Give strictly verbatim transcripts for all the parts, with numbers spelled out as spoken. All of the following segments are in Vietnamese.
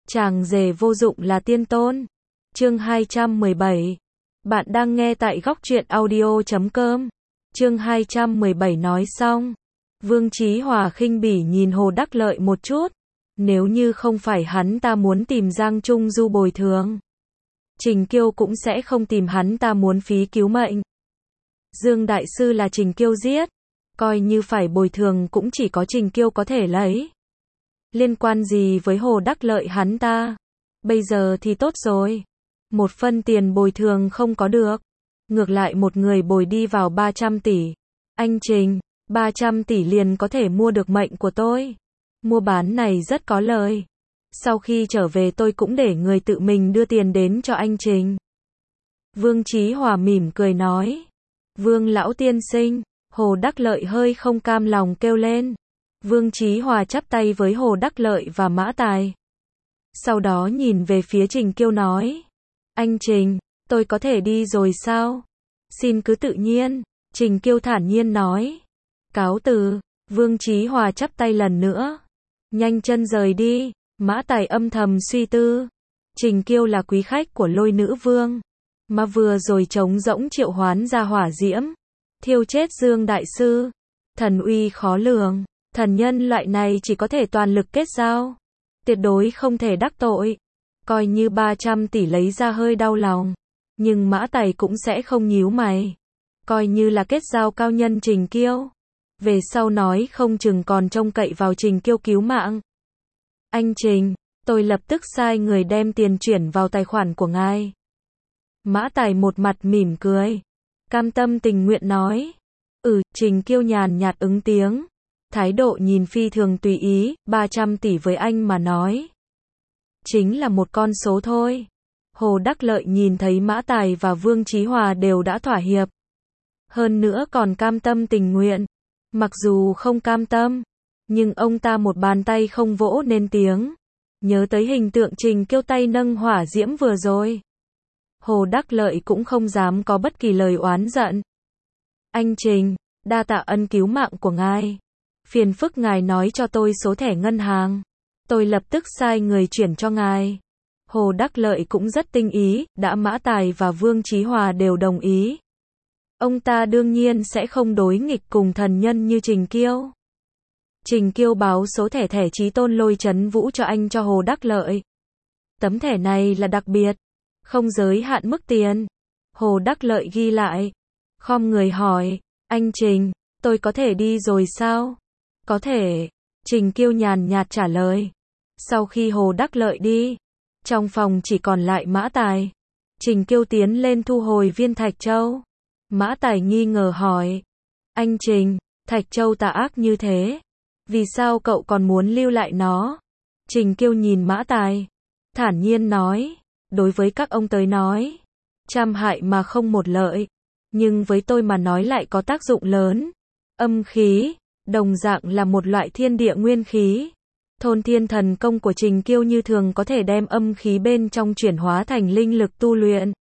Chàng rể vô dụng là tiên tôn. Chương hai trăm mười bảy. Bạn đang nghe tại góc truyện audio chấm com. Chương hai trăm mười bảy nói xong. Vương Chí Hòa khinh bỉ nhìn Hồ Đắc Lợi một chút. Nếu như không phải hắn ta muốn tìm Giang Trung Du bồi thường, Trình Kiêu cũng sẽ không tìm hắn ta muốn phí cứu mệnh. Dương Đại Sư là Trình Kiêu giết. Coi như phải bồi thường cũng chỉ có Trình Kiêu có thể lấy. Liên quan gì với Hồ Đắc Lợi hắn ta? Bây giờ thì tốt rồi. Một phân tiền bồi thường không có được. Ngược lại một người bồi đi vào ba trăm tỷ. Anh Trình, ba trăm tỷ liền có thể mua được mệnh của tôi. Mua bán này rất có lời. Sau khi trở về tôi cũng để người tự mình đưa tiền đến cho anh Trình. Vương Chí Hòa mỉm cười nói. Vương lão tiên sinh, Hồ Đắc Lợi hơi không cam lòng kêu lên. Vương Chí Hòa chắp tay với Hồ Đắc Lợi và Mã Tài. Sau đó nhìn về phía Trình Kiêu nói. Anh Trình, tôi có thể đi rồi sao? Xin cứ tự nhiên, Trình Kiêu thản nhiên nói. Cáo từ, Vương Chí Hòa chắp tay lần nữa. Nhanh chân rời đi, Mã Tài âm thầm suy tư. Trình Kiêu là quý khách của Lôi Nữ Vương. Mà vừa rồi trống rỗng triệu hoán ra hỏa diễm. Thiêu chết Dương Đại Sư. Thần uy khó lường. Thần nhân loại này chỉ có thể toàn lực kết giao. Tuyệt đối không thể đắc tội. Coi như ba trăm tỷ lấy ra hơi đau lòng. Nhưng Mã Tài cũng sẽ không nhíu mày. Coi như là kết giao cao nhân Trình Kiêu. Về sau nói không chừng còn trông cậy vào Trình Kiêu cứu mạng. Anh Trình, tôi lập tức sai người đem tiền chuyển vào tài khoản của ngài. Mã Tài một mặt mỉm cười. Cam tâm tình nguyện nói. Ừ, Trình Kiêu nhàn nhạt ứng tiếng. Thái độ nhìn phi thường tùy ý, ba trăm tỷ với anh mà nói. Chính là một con số thôi. Hồ Đắc Lợi nhìn thấy Mã Tài và Vương Chí Hòa đều đã thỏa hiệp. Hơn nữa còn cam tâm tình nguyện. Mặc dù không cam tâm, nhưng ông ta một bàn tay không vỗ nên tiếng. Nhớ tới hình tượng Trình Kiêu tay nâng hỏa diễm vừa rồi. Hồ Đắc Lợi cũng không dám có bất kỳ lời oán giận. Anh Trình, đa tạ ân cứu mạng của ngài. Phiền phức ngài nói cho tôi số thẻ ngân hàng. Tôi lập tức sai người chuyển cho ngài. Hồ Đắc Lợi cũng rất tinh ý, đã Mã Tài và Vương Chí Hòa đều đồng ý. Ông ta đương nhiên sẽ không đối nghịch cùng thần nhân như Trình Kiêu. Trình Kiêu báo số thẻ thẻ Chí Tôn Lôi Chấn Vũ cho anh cho Hồ Đắc Lợi. Tấm thẻ này là đặc biệt, không giới hạn mức tiền. Hồ Đắc Lợi ghi lại. Khom người hỏi, anh Trình, tôi có thể đi rồi sao? Có thể. Trình Kiêu nhàn nhạt trả lời. Sau khi Hồ Đắc Lợi đi, trong phòng chỉ còn lại Mã Tài. Trình Kiêu tiến lên thu hồi viên Thạch Châu. Mã Tài nghi ngờ hỏi. Anh Trình, Thạch Châu tà ác như thế. Vì sao cậu còn muốn lưu lại nó? Trình Kiêu nhìn Mã Tài. Thản nhiên nói. Đối với các ông tới nói, trăm hại mà không một lợi. Nhưng với tôi mà nói lại có tác dụng lớn. Âm khí, đồng dạng là một loại thiên địa nguyên khí. Thôn thiên thần công của Trình Kiêu như thường có thể đem âm khí bên trong chuyển hóa thành linh lực tu luyện.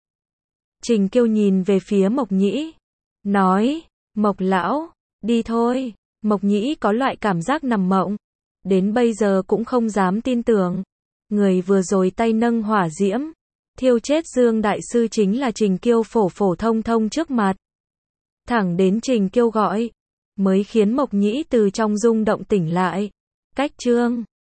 Trình Kiêu nhìn về phía Mộc Nhĩ. Nói, Mộc lão, đi thôi. Mộc Nhĩ có loại cảm giác nằm mộng. Đến bây giờ cũng không dám tin tưởng. Người vừa rồi tay nâng hỏa diễm. Thiêu chết Dương Đại Sư chính là Trình Kiêu phổ phổ thông thông trước mặt. Thẳng đến Trình Kiêu gọi. Mới khiến Mộc Nhĩ từ trong rung động tỉnh lại. Cách chương.